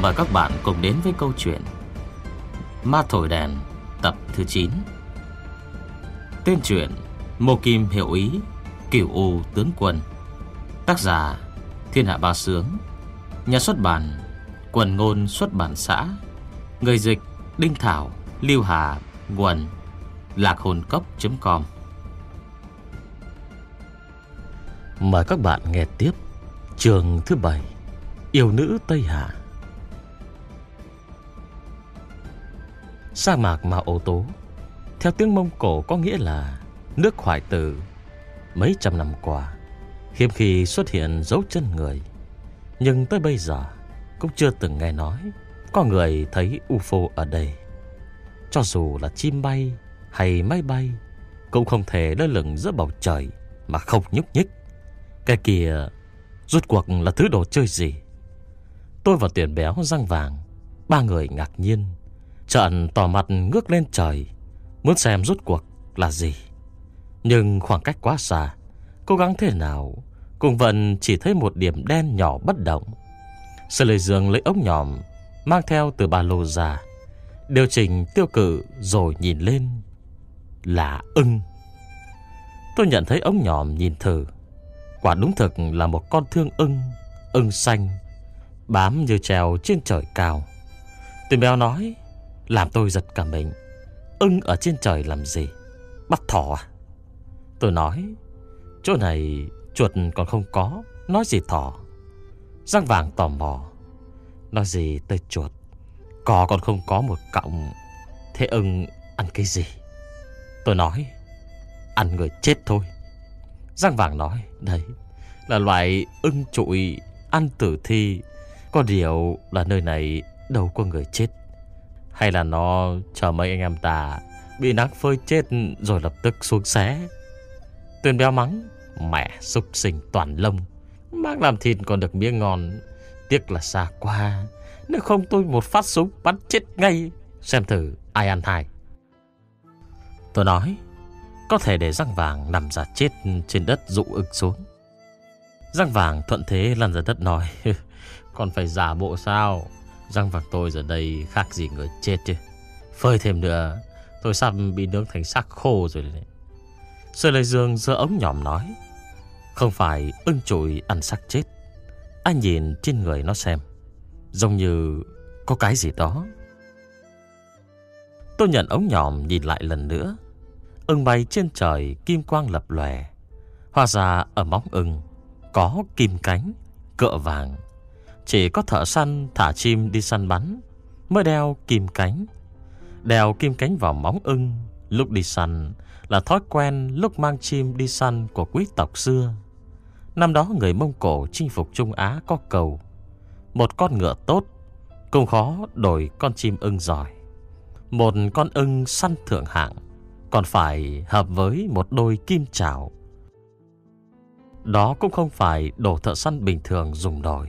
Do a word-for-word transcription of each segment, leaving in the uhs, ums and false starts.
Mời các bạn cùng đến với câu chuyện Ma Thổi Đèn tập thứ chín. Tên truyện Mộ Kim Hiệu Ý, Cửu U Tướng Quân. Tác giả Thiên Hạ Ba Sướng. Nhà xuất bản Quần Ngôn Xuất bản xã. Người dịch Đinh Thảo, Lưu Hà, Nguồn lạc hồn cốc chấm com. Mời các bạn nghe tiếp chương thứ bảy, Yêu Nữ Tây Hạ. Sa mạc Mao Ô Tố theo tiếng Mông Cổ có nghĩa là nước hoại tử. Mấy trăm năm qua hiếm khi xuất hiện dấu chân người, nhưng tới bây giờ cũng chưa từng nghe nói có người thấy u ép ô ở đây. Cho dù là chim bay hay máy bay cũng không thể lơ lửng giữa bầu trời mà không nhúc nhích. Cái kia rốt cuộc là thứ đồ chơi gì? Tôi và Tuyển Béo, Răng Vàng, ba người ngạc nhiên trợn tỏ mặt ngước lên trời, muốn xem rốt cuộc là gì. Nhưng khoảng cách quá xa, cố gắng thế nào cũng vẫn chỉ thấy một điểm đen nhỏ bất động. Sở Lệ Dương lấy ống nhòm mang theo từ ba lô ra, điều chỉnh tiêu cự rồi nhìn lên. Là ưng. Tôi nhận thấy ống nhòm nhìn thử, quả đúng thực là một con thương ưng. Ưng xanh bám như treo trên trời cao. Tuyển Béo nói làm tôi giật cả mình. Ưng ở trên trời làm gì? Bắt thỏ à? Tôi nói chỗ này chuột còn không có, nói gì thỏ? Răng Vàng tò mò, nói gì tới chuột, cò còn không có một cọng, thế ưng ăn cái gì? Tôi nói ăn người chết thôi. Răng Vàng nói đấy là loại ưng trụi ăn tử thi. Có điều là nơi này đâu có người chết. Hay là nó chờ mấy anh em ta bị nắng phơi chết rồi lập tức xuống xé? Tuyển Béo mắng mẹ súc sinh toàn lông, mang làm thịt còn được miếng ngon. Tiếc là xa quá, nếu không tôi một phát súng bắn chết ngay, xem thử ai ăn hai. Tôi nói có thể để Răng Vàng nằm ra chết trên đất dụ ưng xuống. Răng Vàng thuận thế lăn ra đất nói còn phải giả bộ sao? Răng Vàng tôi giờ đây khác gì người chết chứ. Phơi thêm nữa tôi sắp bị nướng thành xác khô rồi đấy. Sở Lệ Dương giơ ống nhòm nói không phải ưng trụi ăn xác chết. Anh nhìn trên người nó xem, giống như có cái gì đó. Tôi nhận ống nhòm nhìn lại lần nữa. Ưng bay trên trời, kim quang lập lòe. Hóa ra ở móng ưng có kim cánh, cựa vàng. Chỉ có thợ săn thả chim đi săn bắn mới đeo kim cánh. Đeo kim cánh vào móng ưng lúc đi săn là thói quen lúc mang chim đi săn của quý tộc xưa. Năm đó người Mông Cổ chinh phục Trung Á có cầu một con ngựa tốt cũng khó đổi con chim ưng giỏi. Một con ưng săn thượng hạng còn phải hợp với một đôi kim chảo. Đó cũng không phải đồ thợ săn bình thường dùng nổi.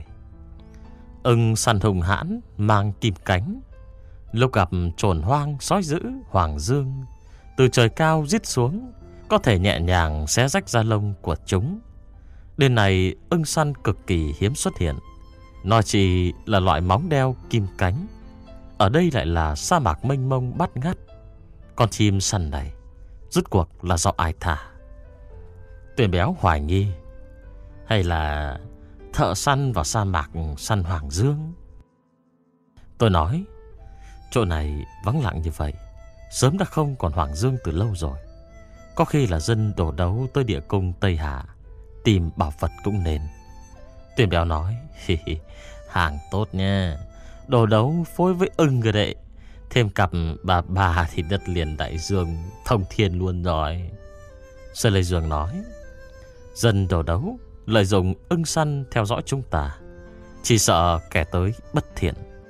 Ưng săn hùng hãn mang kim cánh, lúc gặp trồn hoang sói dữ hoàng dương từ trời cao giết xuống, có thể nhẹ nhàng xé rách da lông của chúng. Đến này ưng săn cực kỳ hiếm xuất hiện, nói chỉ là loại móng đeo kim cánh. Ở đây lại là sa mạc mênh mông bát ngát. Con chim săn này rốt cuộc là do ai thả? Tuyển Béo hoài nghi, hay là thợ săn vào sa mạc săn hoàng dương? Tôi nói chỗ này vắng lặng như vậy, sớm đã không còn hoàng dương từ lâu rồi. Có khi là dân đổ đấu tới địa cung Tây Hạ tìm bảo vật cũng nên. Tuyển Béo nói hàng tốt nha, đổ đấu phối với ưng rồi đấy. Thêm cặp bà bà thì đất liền đại dương thông thiên luôn rồi. Sở Lệ Dương nói dân đổ đấu lợi dụng ưng săn theo dõi chúng ta, chỉ sợ kẻ tới bất thiện.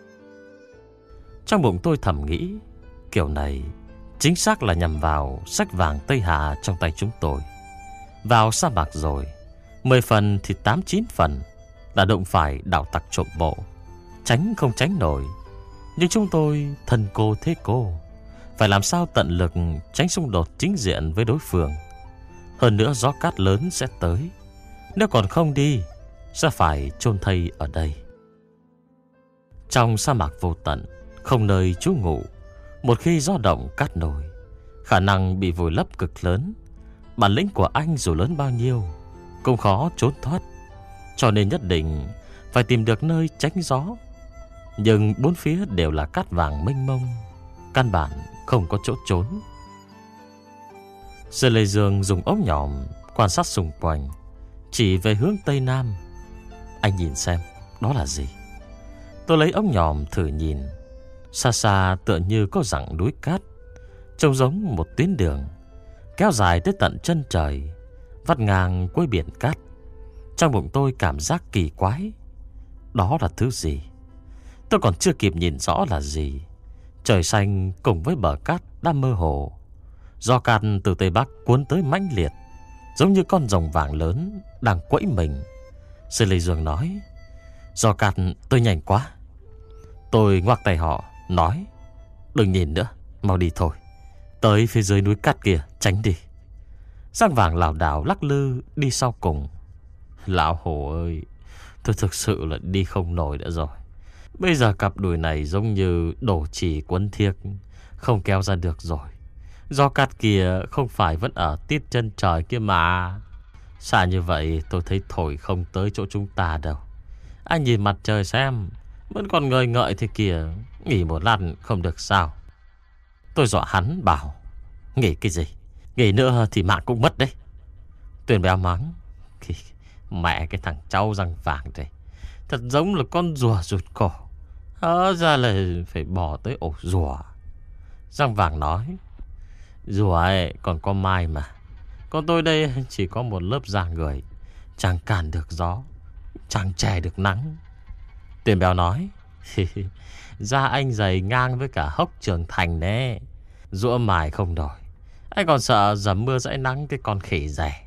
Trong bụng tôi thầm nghĩ kiểu này chính xác là nhằm vào sách vàng Tây Hạ trong tay chúng tôi. Vào sa mạc rồi, mười phần thì tám chín phần là đụng phải đạo tặc trộm bộ, tránh không tránh nổi. Nhưng chúng tôi thân cô thế cô, phải làm sao tận lực tránh xung đột chính diện với đối phương. Hơn nữa gió cát lớn sẽ tới, nếu còn không đi sẽ phải chôn thây ở đây. Trong sa mạc vô tận, không nơi trú ngụ, một khi gió động cát nổi, khả năng bị vùi lấp cực lớn. Bản lĩnh của anh dù lớn bao nhiêu cũng khó trốn thoát, cho nên nhất định phải tìm được nơi tránh gió. Nhưng bốn phía đều là cát vàng mênh mông, căn bản không có chỗ trốn. Sở Lệ Dương dùng ống nhòm quan sát xung quanh, chỉ về hướng tây nam. Anh nhìn xem đó là gì. Tôi lấy ống nhòm thử nhìn. Xa xa tựa như có dặng núi cát, trông giống một tuyến đường kéo dài tới tận chân trời, vắt ngang cuối biển cát. Trong bụng tôi cảm giác kỳ quái. Đó là thứ gì? Tôi còn chưa kịp nhìn rõ là gì, trời xanh cùng với bờ cát đã mơ hồ. Gió cát từ tây bắc cuốn tới mãnh liệt, giống như con rồng vàng lớn đang quẫy mình. Sư Lê Dương nói: gió cát tôi nhanh quá. Tôi ngoắc tay họ nói: đừng nhìn nữa, mau đi thôi. Tới phía dưới núi cát kia tránh đi. Giang Vàng lảo đảo lắc lư đi sau cùng. Lão Hồ ơi, tôi thực sự là đi không nổi nữa rồi. Bây giờ cặp đùi này giống như đổ chỉ quấn thiếc, không kéo ra được rồi. Gió cát kia không phải vẫn ở tít chân trời kia mà. Xa như vậy tôi thấy thổi không tới chỗ chúng ta đâu. Anh nhìn mặt trời xem, vẫn còn ngời ngợi thế kìa. Nghỉ một lát không được sao? Tôi dọa hắn bảo: nghỉ cái gì? Nghỉ nữa thì mạng cũng mất đấy. Tuyền Béo mắng: mẹ cái thằng cháu răng vàng này, thật giống là con rùa rụt cổ, hớ ra là phải bỏ tới ổ rùa. Răng Vàng nói: rùa ấy còn có mai mà, còn tôi đây chỉ có một lớp da người, chẳng cản được gió, chẳng che được nắng. Tuyền Béo nói: da anh dày ngang với cả hốc Trường Thành đấy, rũa mài không nổi. Anh còn sợ dầm mưa dãi nắng cái con khỉ rẻ.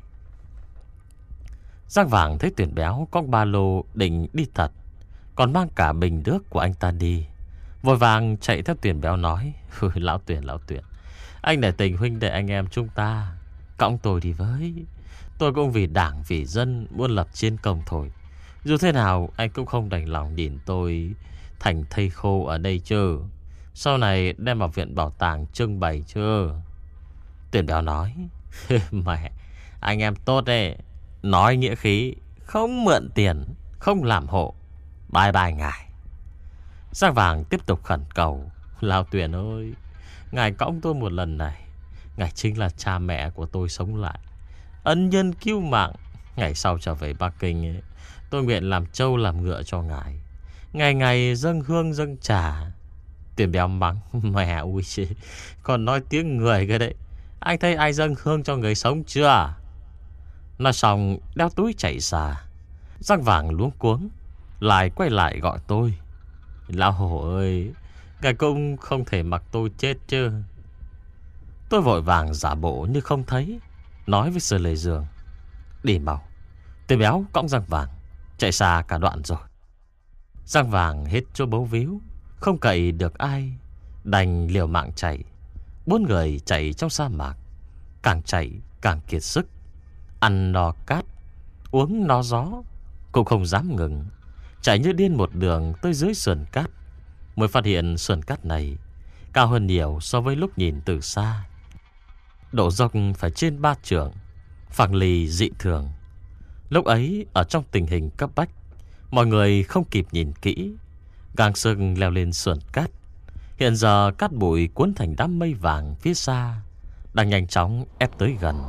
Giang Vàng thấy Tuyền Béo có ba lô định đi thật, còn mang cả bình nước của anh ta đi, vội vàng chạy theo Tuyền Béo nói: lão Tuyền, lão Tuyền, anh để tình huynh đệ anh em chúng ta, cõng tôi đi với. Tôi cũng vì đảng vì dân muốn lập chiến công thôi. Dù thế nào anh cũng không đành lòng nhìn tôi thành thây khô ở đây chứ. Sau này đem vào viện bảo tàng trưng bày chứ. Tuyền Béo nói: mẹ, anh em tốt đấy, nói nghĩa khí, không mượn tiền, không làm hộ. Bye bye ngài. Giang Vàng tiếp tục khẩn cầu: lão Tuyền ơi, ngài cõng tôi một lần này, ngài chính là cha mẹ của tôi sống lại, ân nhân cứu mạng. Ngày sau trở về Bắc Kinh ấy, tôi nguyện làm trâu làm ngựa cho ngài, ngày ngày dâng hương dâng trà. Tuyền Béo mắng: mẹ ui, còn nói tiếng người cái đấy. Anh thấy ai dâng hương cho người sống chưa? Nói xong đeo túi chạy xa. Giang Vàng luống cuống lại quay lại gọi tôi: lão Hồ ơi, ngài cũng không thể mặc tôi chết chứ. Tôi vội vàng giả bộ như không thấy, nói với Sở Lệ Dương: đi mau. Tuyền Béo cõng Giang Vàng chạy xa cả đoạn rồi. Giang Vàng hết chỗ bấu víu, không cậy được ai, đành liều mạng chạy. Bốn người chạy trong sa mạc, càng chạy càng kiệt sức, ăn no cát, uống no gió, cũng không dám ngừng. Chạy như điên một đường tới dưới sườn cát, mới phát hiện sườn cát này cao hơn nhiều so với lúc nhìn từ xa. Độ dốc phải trên ba trượng, phẳng lì dị thường. Lúc ấy ở trong tình hình cấp bách, mọi người không kịp nhìn kỹ, gang sừng leo lên sườn cát. Hiện giờ cát bụi cuốn thành đám mây vàng phía xa đang nhanh chóng ép tới gần.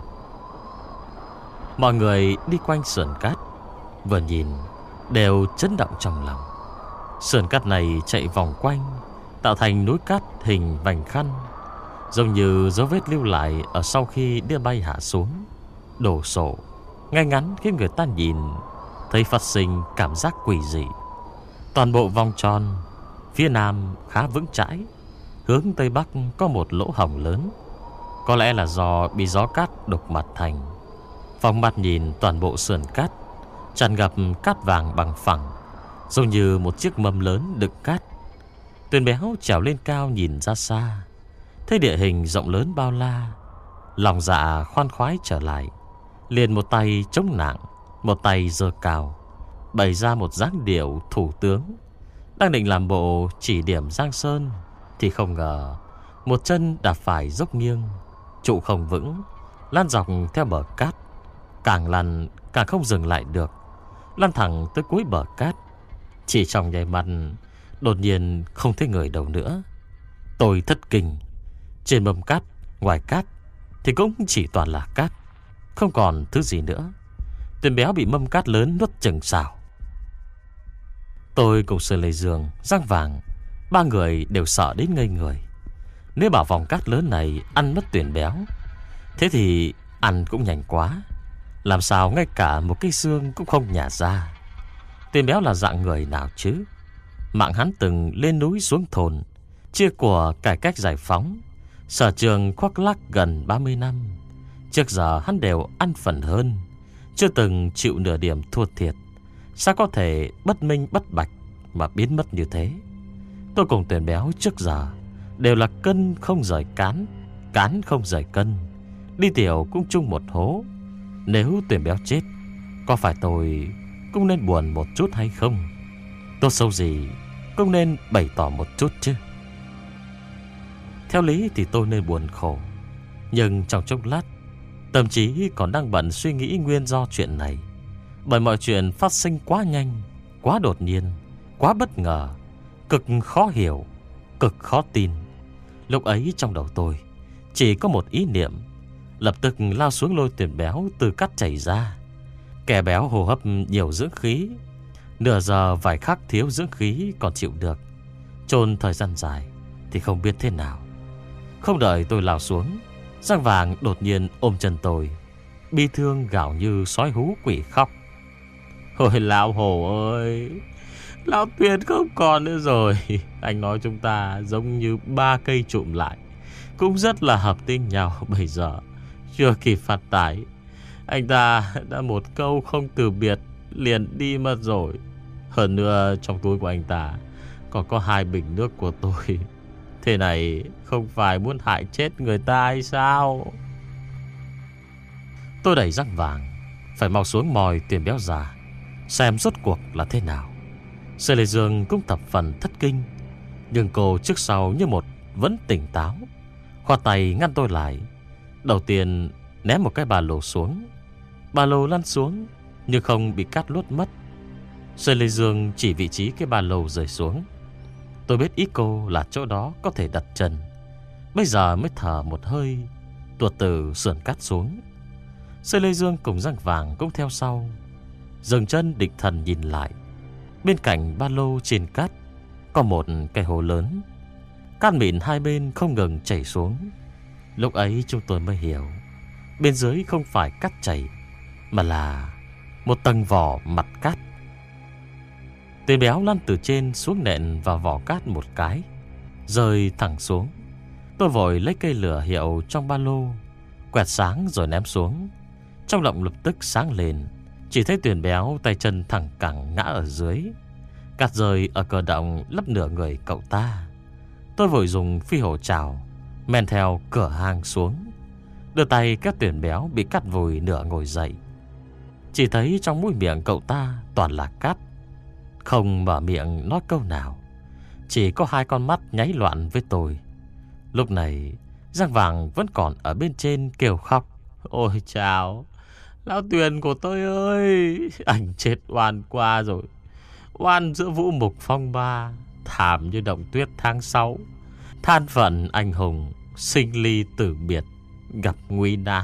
Mọi người đi quanh sườn cát, vừa nhìn đều chấn động trong lòng. Sườn cát này chạy vòng quanh, tạo thành núi cát hình vành khăn, giống như dấu vết lưu lại ở sau khi đĩa bay hạ xuống, đổ sổ ngay ngắn, khiến người ta nhìn thấy phát sinh cảm giác quỷ dị. Toàn bộ vòng tròn phía nam khá vững chãi, hướng tây bắc có một lỗ hổng lớn, có lẽ là do bị gió cát đục mặt thành. Vòng mặt nhìn toàn bộ sườn cát tràn ngập cát vàng bằng phẳng, giống như một chiếc mâm lớn đựng cát. Tuyền Béo trèo lên cao nhìn ra xa, thấy địa hình rộng lớn bao la, lòng dạ khoan khoái trở lại, liền một tay chống nặng, một tay giơ cao, bày ra một dáng điệu thủ tướng, Đang định làm bộ chỉ điểm Giang Sơn, thì không ngờ một chân đạp phải dốc nghiêng, trụ không vững, lăn dọc theo bờ cát. Càng lăn càng không dừng lại được, lăn thẳng tới cuối bờ cát. Chỉ trong nháy mắt, đột nhiên không thấy người đâu nữa. Tôi thất kinh. Trên mâm cát, ngoài cát thì cũng chỉ toàn là cát, không còn thứ gì nữa. Tên béo bị mâm cát lớn nuốt chửng sao. Tôi cùng Sư Lê Dương, Giang Vàng, ba người đều sợ đến ngây người. Nếu bảo vòng cát lớn này ăn mất Tuyền béo, thế thì ăn cũng nhanh quá. Làm sao ngay cả một cái xương cũng không nhả ra. Tuyền béo là dạng người nào chứ? Mạng hắn từng lên núi xuống thôn, chia của cải cách giải phóng, sở trường khoác lác gần ba mươi năm. Trước giờ hắn đều ăn phần hơn, chưa từng chịu nửa điểm thua thiệt. Sao có thể bất minh bất bạch mà biến mất như thế? Tôi cùng Tuyền béo trước giờ đều là cân không rời cán, cán không rời cân, đi tiểu cũng chung một hố. Nếu Tuyền béo chết, có phải tôi cũng nên buồn một chút hay không? Tốt xấu gì cũng nên bày tỏ một chút chứ. Theo lý thì tôi nên buồn khổ, nhưng trong chốc lát tâm trí còn đang bận suy nghĩ nguyên do chuyện này. Bởi mọi chuyện phát sinh quá nhanh, quá đột nhiên, quá bất ngờ, cực khó hiểu, cực khó tin. Lúc ấy trong đầu tôi chỉ có một ý niệm, lập tức lao xuống lôi Tuyền béo từ cát chảy ra. Kẻ béo hô hấp nhiều dưỡng khí, nửa giờ vài khắc thiếu dưỡng khí còn chịu được, chôn thời gian dài thì không biết thế nào. Không đợi tôi lao xuống, Giang Vàng đột nhiên ôm chân tôi, bi thương gào như sói hú quỷ khóc. Ôi lão Hồ ơi, lão Tuyền không còn nữa rồi. Anh nói chúng ta giống như ba cây chụm lại, cũng rất là hợp tính nhau. Bây giờ chưa kịp phát tải, anh ta đã một câu không từ biệt liền đi mất rồi. Hơn nữa trong túi của anh ta còn có hai bình nước của tôi. Thế này không phải muốn hại chết người ta hay sao? Tôi đẩy Giang Vàng phải mau xuống mòi Tuyền béo già, xem rốt cuộc là thế nào. Sư Lê Dương cũng thập phần thất kinh, nhưng cô trước sau như một vẫn tỉnh táo, khoa tay ngăn tôi lại. Đầu tiên ném một cái ba lô xuống. Ba lô lăn xuống nhưng không bị cát luốt mất. Sư Lê Dương chỉ vị trí cái ba lô rơi xuống. Tôi biết ý cô là chỗ đó có thể đặt chân. Bây giờ mới thở một hơi, tuột từ sườn cát xuống. Sư Lê Dương cùng Giang Vàng cũng theo sau, dừng chân định thần nhìn lại. Bên cạnh ba lô trên cát có một cái hồ lớn, cát mịn hai bên không ngừng chảy xuống. Lúc ấy chúng tôi mới hiểu, bên dưới không phải cát chảy, mà là một tầng vỏ mặt cát. Tuyền béo lăn từ trên xuống nện vào vỏ cát một cái, rơi thẳng xuống. Tôi vội lấy cây lửa hiệu trong ba lô, quẹt sáng rồi ném xuống. Trong lòng lập tức sáng lên, chỉ thấy Tuyền béo tay chân thẳng cẳng ngã ở dưới. Cát rơi ở cờ động lấp nửa người cậu ta. Tôi vội dùng phi hổ trào men theo cửa hang xuống, đưa tay kéo Tuyền béo bị cát vùi nửa ngồi dậy. Chỉ thấy trong mũi miệng cậu ta toàn là cát, không mở miệng nói câu nào, chỉ có hai con mắt nháy loạn với tôi. Lúc này Giang Vàng vẫn còn ở bên trên kêu khóc. Ôi chào, lão Tuyền của tôi ơi, anh chết oan qua rồi. Oan giữa vũ mục phong ba, thảm như động tuyết tháng sáu. Than phận anh hùng, sinh ly tử biệt, gặp nguy nan.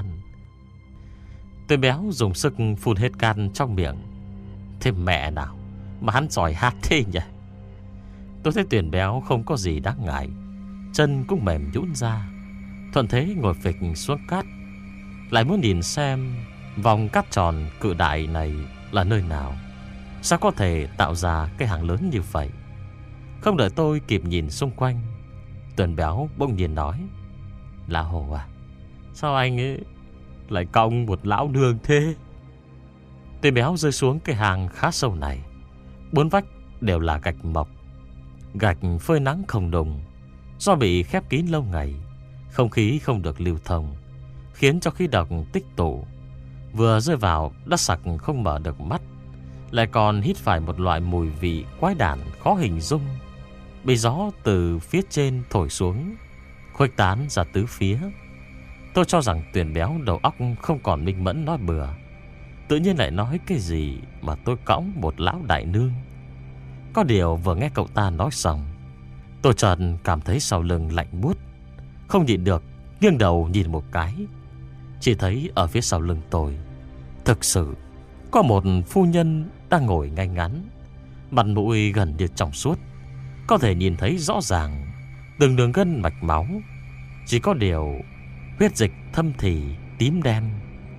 Tuyền béo dùng sức phun hết can trong miệng. Thế mẹ nào mà hắn giỏi hát thế nhỉ? Tôi thấy Tuyền béo không có gì đáng ngại, chân cũng mềm nhũn ra, thuận thế ngồi phịch xuống cát. Lại muốn nhìn xem vòng cát tròn cự đại này là nơi nào, sao có thể tạo ra cái hang lớn như vậy. Không đợi tôi kịp nhìn xung quanh, Tuyền béo bỗng nhiên nói: Lão Hồ à, sao anh ấy lại cong một lão nương thế? Tuyền béo rơi xuống cái hang khá sâu này. Bốn vách đều là gạch mộc, gạch phơi nắng không đùng. Do bị khép kín lâu ngày, không khí không được lưu thông, khiến cho khí độc tích tụ, vừa rơi vào đã sặc không mở được mắt. lại còn hít phải một loại mùi vị quái đản khó hình dung, bị gió từ phía trên thổi xuống, khuếch tán ra tứ phía. Tôi cho rằng Tuyền béo đầu óc không còn minh mẫn nói bừa, tự nhiên lại nói cái gì mà tôi cõng một lão đại nương. Có điều vừa nghe cậu ta nói xong, tôi chợt cảm thấy sau lưng lạnh buốt, không nhịn được nghiêng đầu nhìn một cái. Chỉ thấy ở phía sau lưng tôi thực sự có một phu nhân đang ngồi ngay ngắn, mặt mũi gần như trong suốt, có thể nhìn thấy rõ ràng từng đường gân mạch máu. Chỉ có điều huyết dịch thâm thì tím đen.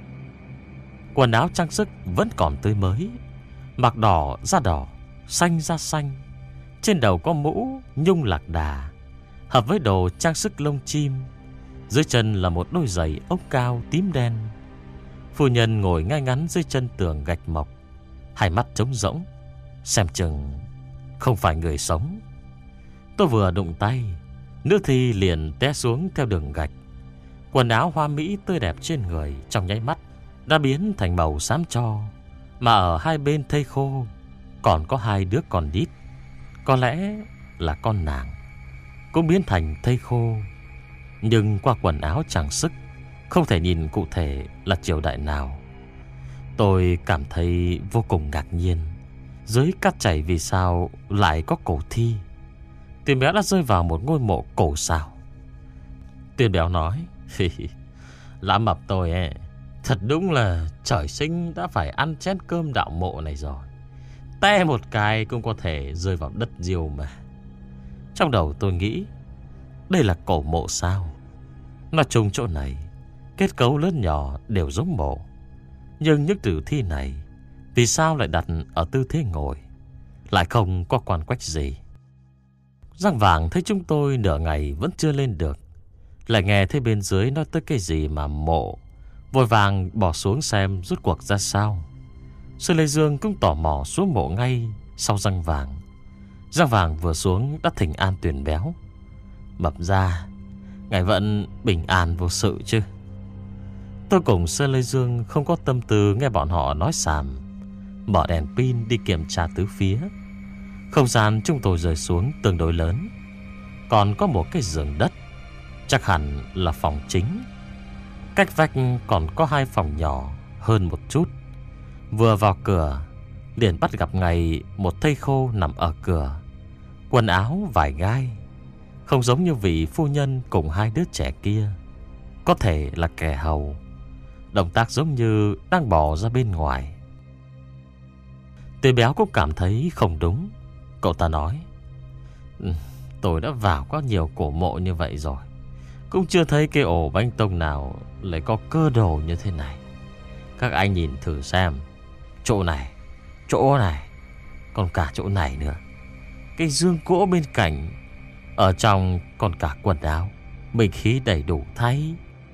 Quần áo trang sức vẫn còn tươi mới, mặc đỏ da đỏ, xanh da xanh. Trên đầu có mũ nhung lạc đà, hợp với đồ trang sức lông chim. Dưới chân là một đôi giày ốc cao tím đen. Phu nhân ngồi ngay ngắn dưới chân tường gạch mộc, hai mắt trống rỗng, xem chừng không phải người sống. Tôi vừa đụng tay, nữ thi liền té xuống theo đường gạch. Quần áo hoa mỹ tươi đẹp trên người trong nháy mắt đã biến thành màu xám tro, mà ở hai bên thây khô còn có hai đứa con đít. Có lẽ là con nàng cũng biến thành thây khô, nhưng qua quần áo trang sức không thể nhìn cụ thể là triều đại nào. Tôi cảm thấy vô cùng ngạc nhiên, dưới cát chảy vì sao lại có cổ thi. Tuyền béo đã rơi vào một ngôi mộ cổ sao? Tuyền béo nói: Lã mập tôi ấy, thật đúng là trời sinh đã phải ăn chén cơm đạo mộ này rồi. Té một cái cũng có thể rơi vào đất diêu mà. Trong đầu tôi nghĩ, đây là cổ mộ sao? Nói chung chỗ này kết cấu lớn nhỏ đều giống mộ, nhưng những tử thi này vì sao lại đặt ở tư thế ngồi, lại không có quan quách gì. Giang Vàng thấy chúng tôi nửa ngày vẫn chưa lên được, lại nghe thấy bên dưới nói tới cái gì mà mộ, vội vàng bỏ xuống xem rút cuộc ra sao. Sư Lê Dương cũng tò mò xuống mộ ngay sau Giang Vàng. Giang Vàng vừa xuống đã thỉnh an Tuyền béo: Mập ra, ngài vẫn bình an vô sự chứ? Tôi cùng Sư Lê Dương không có tâm tư nghe bọn họ nói xàm, mở đèn pin đi kiểm tra tứ phía. Không gian chúng tôi rơi xuống tương đối lớn, còn có một cái giường đất, chắc hẳn là phòng chính. Cách vách còn có hai phòng nhỏ hơn một chút. Vừa vào cửa liền bắt gặp ngay một thây khô nằm ở cửa, quần áo vải gai, không giống như vị phu nhân cùng hai đứa trẻ kia. Có thể là kẻ hầu, động tác giống như đang bỏ ra bên ngoài. Tuyền béo cũng cảm thấy không đúng. Cậu ta nói: Tôi đã vào có nhiều cổ mộ như vậy rồi, cũng chưa thấy cái ổ bánh tông nào lại có cơ đồ như thế này. Các anh nhìn thử xem, chỗ này, chỗ này, còn cả chỗ này nữa. Cái dương gỗ bên cạnh, ở trong còn cả quần áo, bình khí đầy đủ thay.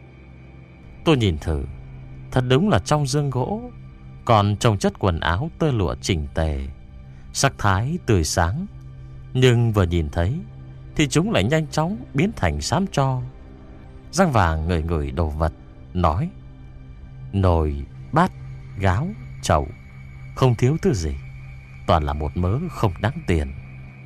Tôi nhìn thử, thật đúng là trong dương gỗ còn trồng chất quần áo tơ lụa chỉnh tề, sắc thái tươi sáng. Nhưng vừa nhìn thấy thì chúng lại nhanh chóng biến thành xám tro. Giang Vàng ngửi ngửi đồ vật, nói: Nồi, bát, gáo, chậu, không thiếu thứ gì, toàn là một mớ không đáng tiền.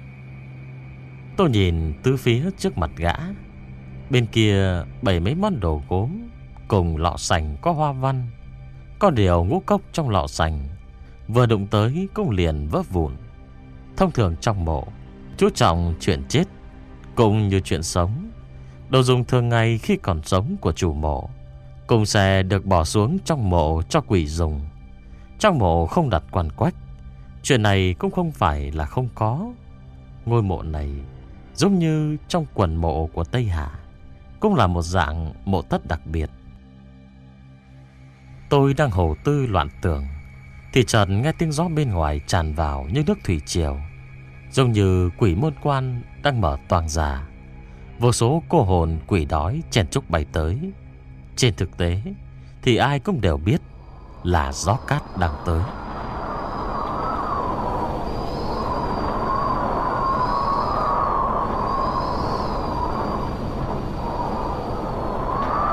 Tôi nhìn tứ phía trước mặt gã. Bên kia bày mấy món đồ gốm cùng lọ sành có hoa văn. Có điều ngũ cốc trong lọ sành vừa đụng tới cũng liền vỡ vụn. Thông thường trong mộ chú trọng chuyện chết cũng như chuyện sống. Đồ dùng thường ngày khi còn sống của chủ mộ cũng sẽ được bỏ xuống trong mộ cho quỷ dùng. Trong mộ không đặt quan quách, chuyện này cũng không phải là không có. Ngôi mộ này giống như trong quần mộ của Tây Hạ, cũng là một dạng mộ thất đặc biệt. Tôi đang hồ tư loạn tưởng thì chợt nghe tiếng gió bên ngoài tràn vào như nước thủy triều, giống như quỷ môn quan đang mở toang ra. Vô số cô hồn quỷ đói chen chúc bay tới. Trên thực tế thì ai cũng đều biết là gió cát đang tới.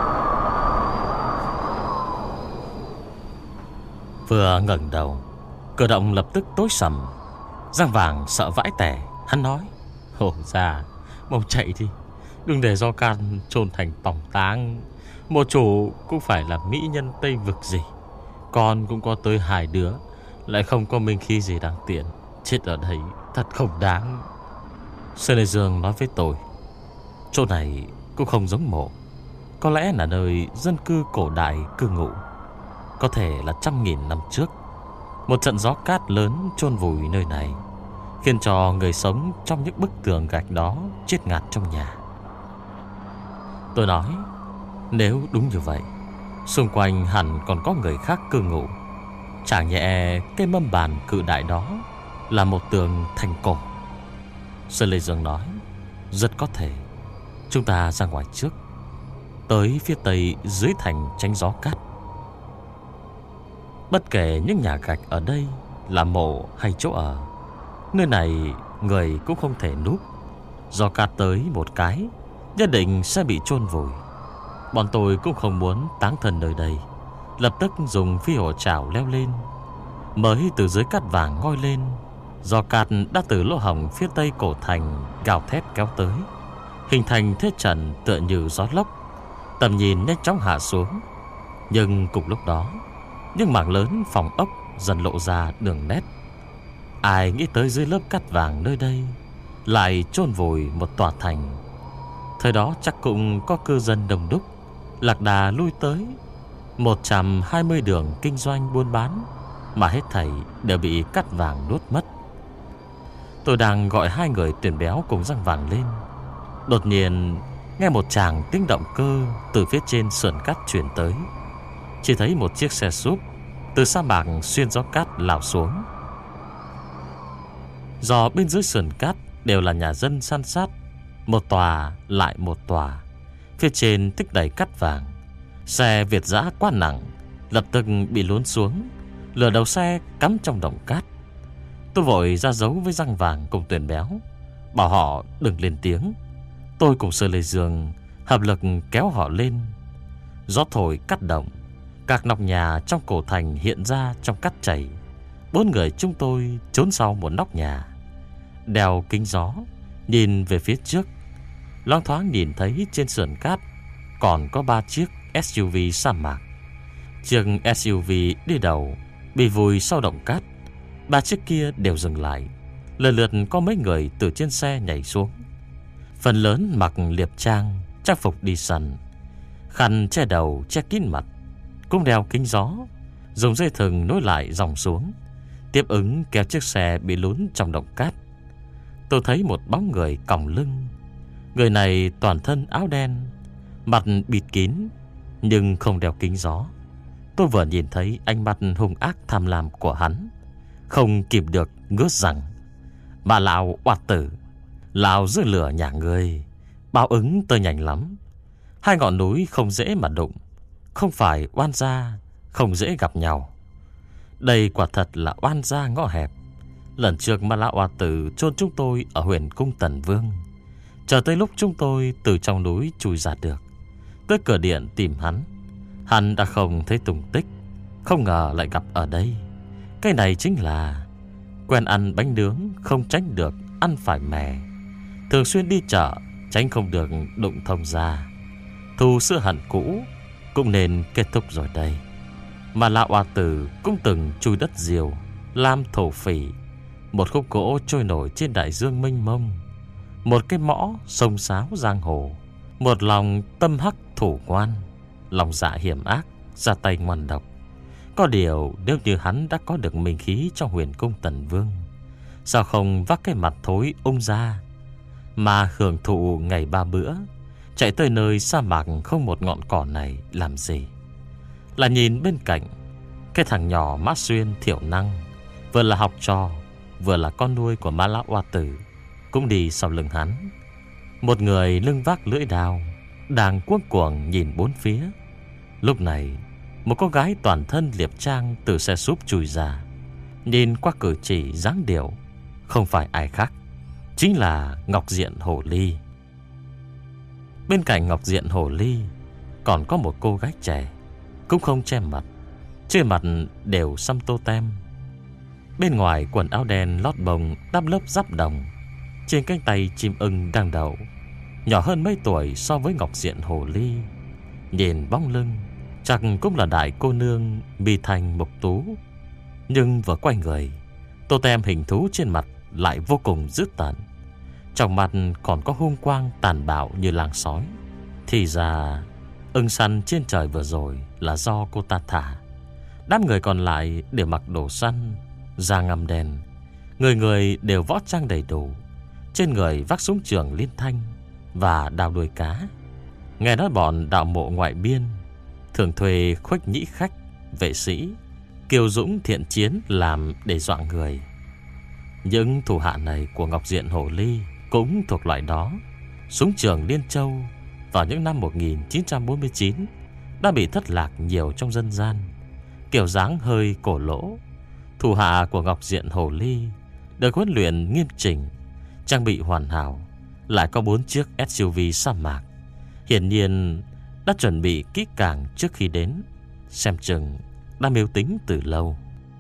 Vừa ngẩng đầu Cửa động lập tức tối sầm. Giang Vàng sợ vãi tẻ. Hắn nói: Hổ ra, mau chạy đi, đừng để Do Can chôn thành tòng táng. Mộ chủ cũng phải là mỹ nhân Tây Vực gì, con cũng có tới hai đứa, lại không có minh khí gì đáng tiền. Chết ở đây thật không đáng. Sơn Lê Dương nói với tôi: Chỗ này cũng không giống mộ, có lẽ là nơi dân cư cổ đại cư ngụ. Có thể là trăm nghìn năm trước, một trận gió cát lớn chôn vùi nơi này, khiến cho người sống trong những bức tường gạch đó chết ngạt trong nhà. Tôi nói: Nếu đúng như vậy, xung quanh hẳn còn có người khác cư ngụ. Chẳng nhẹ cái mâm bàn cự đại đó là một tường thành cổ. Sơn Lê Dương nói: Rất có thể. Chúng ta ra ngoài trước, tới phía tây dưới thành tránh gió cát. Bất kể những nhà gạch ở đây là mộ hay chỗ ở, nơi này người cũng không thể núp. Do cát tới một cái, nhất định sẽ bị chôn vùi. Bọn tôi cũng không muốn táng thân nơi đây, lập tức dùng phi hổ chảo leo lên. Mới từ dưới cát vàng ngoi lên, gió cát đã từ lỗ hổng phía tây cổ thành gào thét kéo tới, hình thành thế trận tựa như gió lốc. Tầm nhìn nhanh chóng hạ xuống. Nhưng cùng lúc đó, những mảng lớn phòng ốc dần lộ ra đường nét. Ai nghĩ tới dưới lớp cát vàng nơi đây lại chôn vùi một tòa thành. Thời đó chắc cũng có cư dân đông đúc, lạc đà lui tới. Một trăm hai mươi đường kinh doanh buôn bán mà hết thảy đều bị cát vàng nuốt mất. Tôi đang gọi hai người tuyển béo cùng Giang Vàng lên, đột nhiên nghe một tràng tiếng động cơ từ phía trên sườn cát truyền tới. Chỉ thấy một chiếc xe súp từ sa mạc xuyên gió cát lao xuống. Do bên dưới sườn cát đều là nhà dân san sát, một tòa lại một tòa, phía trên tích đầy cát vàng. Xe Việt dã quá nặng, lập tức bị lún xuống, lửa đầu xe cắm trong động cát. Tôi vội ra dấu với Giang Vàng cùng tuyển béo, bảo họ đừng lên tiếng. Tôi cùng Sơn Lê Dương hợp lực kéo họ lên. Gió thổi cắt động, các nóc nhà trong cổ thành hiện ra trong cát chảy. Bốn người chúng tôi trốn sau một nóc nhà, đeo kính gió nhìn về phía trước. Loáng thoáng nhìn thấy trên sườn cát còn có ba chiếc ét u vê sa mạc. Chiếc ét u vê đi đầu bị vùi sau động cát. Ba chiếc kia đều dừng lại. Lần lượt có mấy người từ trên xe nhảy xuống. Phần lớn mặc liệp trang, trang phục đi săn, khăn che đầu che kín mặt, cũng đeo kính gió, dùng dây thừng nối lại dòng xuống, tiếp ứng kéo chiếc xe bị lún trong động cát. Tôi thấy một bóng người còng lưng. Người này toàn thân áo đen, mặt bịt kín, nhưng không đeo kính gió. Tôi vừa nhìn thấy ánh mắt hung ác tham lam của hắn, không kịp được ngớt rằng: Bà lão oạt tử, lao dưới lửa nhà ngươi, báo ứng tới nhanh lắm. Hai ngọn núi không dễ mà đụng, không phải oan gia không dễ gặp nhau. Đây quả thật là oan gia ngõ hẹp. Lần trước mà lão oạt tử chôn chúng tôi ở huyện Cung Tần Vương, chờ tới lúc chúng tôi từ trong núi chui ra được, tới cửa điện tìm hắn, hắn đã không thấy tung tích. Không ngờ lại gặp ở đây. Cái này chính là quen ăn bánh nướng không tránh được ăn phải mè, thường xuyên đi chợ tránh không được đụng thông gia. Thù xưa hận cũ cũng nên kết thúc rồi đây. Mà lão oa tử cũng từng chui đất diều làm thổ phỉ, một khúc gỗ trôi nổi trên đại dương mênh mông, một cái mõ sông sáo giang hồ, một lòng tâm hắc thủ quan, lòng dạ hiểm ác, ra tay ngoan độc. Có điều nếu như hắn đã có được minh khí trong huyền cung Tần Vương, sao không vác cái mặt thối ung ra mà hưởng thụ ngày ba bữa, chạy tới nơi sa mạc không một ngọn cỏ này làm gì? Là nhìn bên cạnh cái thằng nhỏ Mã Xuyên thiểu năng, vừa là học trò vừa là con nuôi của Ma Lão Oa Tử, cũng đi sau lưng hắn. Một người lưng vác lưỡi đao, đang cuống cuồng nhìn bốn phía. Lúc này một cô gái toàn thân liệp trang từ xe súp chui ra, nhìn qua cử chỉ dáng điệu, không phải ai khác, chính là Ngọc Diện Hổ Ly. Bên cạnh Ngọc Diện Hổ Ly còn có một cô gái trẻ, cũng không che mặt, trên mặt đều xăm tô tem. Bên ngoài quần áo đen lót bồng đắp lớp giáp đồng, trên cánh tay chim ưng đang đậu, nhỏ hơn mấy tuổi so với ngọc diện hồ ly. Nhìn bóng lưng chắc cũng là đại cô nương Mi Thanh Mục Tú, nhưng vừa quay người, tô tem hình thú trên mặt lại vô cùng dữ tợn, trong mặt còn có hung quang tàn bạo như làng sói. Thì ra ưng săn trên trời vừa rồi là do cô ta thả. Đám người còn lại đều mặc đồ săn, da ngăm đen, người người đều võ trang đầy đủ, trên người vác súng trường liên thanh và đao đuôi cá. Nghe nói bọn đạo mộ ngoại biên thường thuê khuếch nhĩ khách, vệ sĩ kiêu dũng thiện chiến làm để dọa người. Những thủ hạ này của Ngọc Diện Hồ Ly cũng thuộc loại đó. Súng trường Liên Châu vào những năm một nghìn chín trăm bốn mươi chín đã bị thất lạc nhiều trong dân gian, kiểu dáng hơi cổ lỗ. Thủ hạ của Ngọc Diện Hồ Ly được huấn luyện nghiêm chỉnh, trang bị hoàn hảo, lại có bốn chiếc ét u vê sa mạc, hiển nhiên đã chuẩn bị kỹ càng trước khi đến, xem chừng đã mưu tính từ lâu.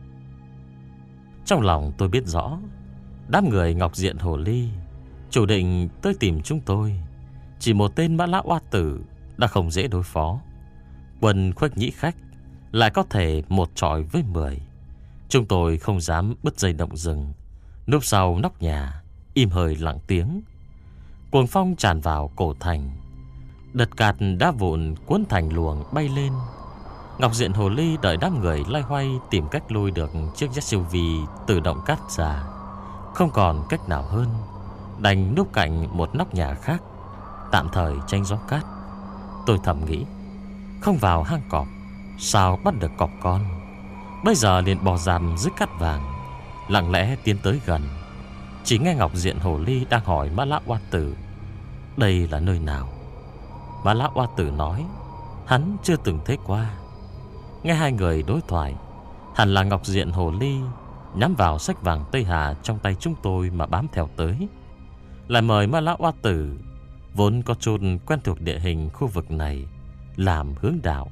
Trong lòng tôi biết rõ, đám người Ngọc Diện Hồ Ly chủ định tới tìm chúng tôi. Chỉ một tên Mã Lão Oa Tử đã không dễ đối phó, quân khuếch nhĩ khách lại có thể một trọi với mười. Chúng tôi không dám bứt dây động rừng, núp sau nóc nhà, im hơi lặng tiếng. Cuồng phong tràn vào cổ thành, đợt cát đá vụn cuốn thành luồng bay lên. Ngọc Diện Hồ Ly đợi đám người loay hoay tìm cách lôi được chiếc ét u vê tự động cát ra, không còn cách nào hơn, đành núp cạnh một nóc nhà khác, tạm thời tránh gió cát. Tôi thầm nghĩ, không vào hang cọp sao bắt được cọp con. Bây giờ liền bò dằm dưới cát vàng, lặng lẽ tiến tới gần. Chỉ nghe Ngọc Diện Hồ Ly đang hỏi Mã Lão Oa Tử đây là nơi nào. Mã Lão Oa Tử nói hắn chưa từng thấy qua. Nghe hai người đối thoại, hẳn là Ngọc Diện Hồ Ly nhắm vào sách vàng Tây Hà trong tay chúng tôi mà bám theo tới, lại mời Mã Lão Oa Tử vốn có chút quen thuộc địa hình khu vực này làm hướng đạo.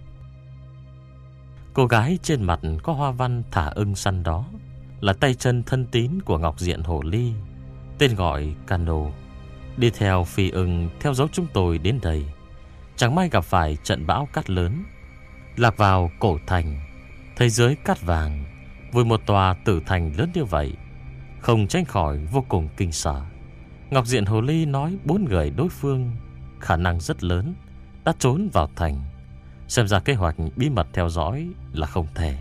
Cô gái trên mặt có hoa văn thả ưng săn đó là tay chân thân tín của Ngọc Diện Hồ Ly, tên gọi Cano, đi theo phi ưng theo dấu chúng tôi đến đây. Chẳng may gặp phải trận bão cát lớn, lạc vào cổ thành. Thấy dưới cát vàng vùi một tòa tử thành lớn như vậy, không tránh khỏi vô cùng kinh sợ. Ngọc Diện Hồ Ly nói bốn người đối phương khả năng rất lớn đã trốn vào thành, xem ra kế hoạch bí mật theo dõi là không thể.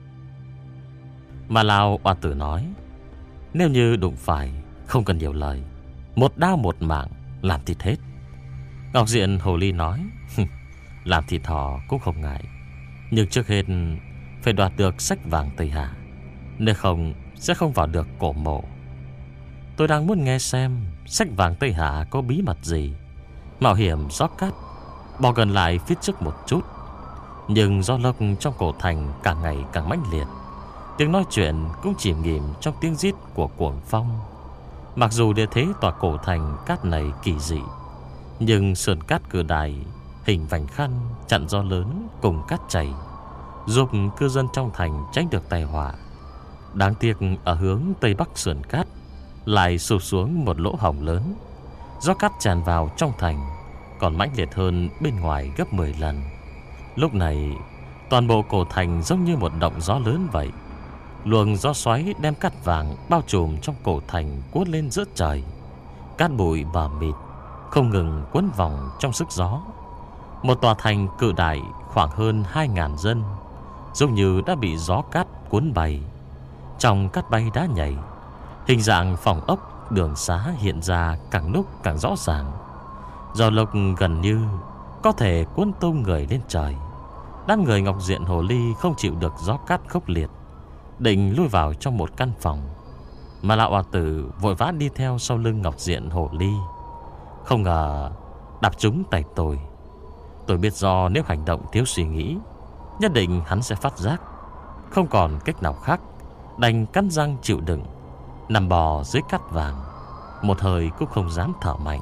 Mà Lão Oa Tử nói, nếu như đụng phải không cần nhiều lời, một đao một mạng làm thịt hết. Ngọc Diện Hồ Ly nói, làm thịt họ cũng không ngại, nhưng trước hết phải đoạt được sách vàng Tây Hà, nếu không sẽ không vào được cổ mộ. Tôi đang muốn nghe xem sách vàng Tây Hà có bí mật gì, mạo hiểm gió cát bò gần lại phía trước một chút. Nhưng gió lốc trong cổ thành càng ngày càng mãnh liệt, tiếng nói chuyện cũng chìm nghỉm trong tiếng rít của cuồng phong. Mặc dù địa thế tòa cổ thành cát này kỳ dị, nhưng sườn cát cử đài hình vành khăn chặn gió lớn cùng cát chảy, giúp cư dân trong thành tránh được tai họa. Đáng tiếc ở hướng tây bắc sườn cát lại sụp xuống một lỗ hổng lớn, gió cát tràn vào trong thành còn mãnh liệt hơn bên ngoài gấp mười lần. Lúc này toàn bộ cổ thành giống như một động gió lớn vậy. Luồng gió xoáy đem cát vàng bao trùm trong cổ thành cuốn lên giữa trời. Cát bụi mờ mịt không ngừng quấn vòng trong sức gió. Một tòa thành cự đại khoảng hơn hai ngàn dân giống như đã bị gió cát cuốn bay. Trong cát bay đá nhảy, hình dạng phòng ốc đường xá hiện ra càng lúc càng rõ ràng. Gió lốc gần như có thể cuốn tung người lên trời. Đám người Ngọc Diện Hồ Ly không chịu được gió cát khốc liệt, định lui vào trong một căn phòng. Mà Lão Oa Tử vội vã đi theo sau lưng Ngọc Diện Hồ Ly, không ngờ đạp trúng tay tôi. Tôi biết do nếu hành động thiếu suy nghĩ, nhất định hắn sẽ phát giác. Không còn cách nào khác, đành cắn răng chịu đựng, nằm bò dưới cát vàng, một hơi cũng không dám thở mạnh.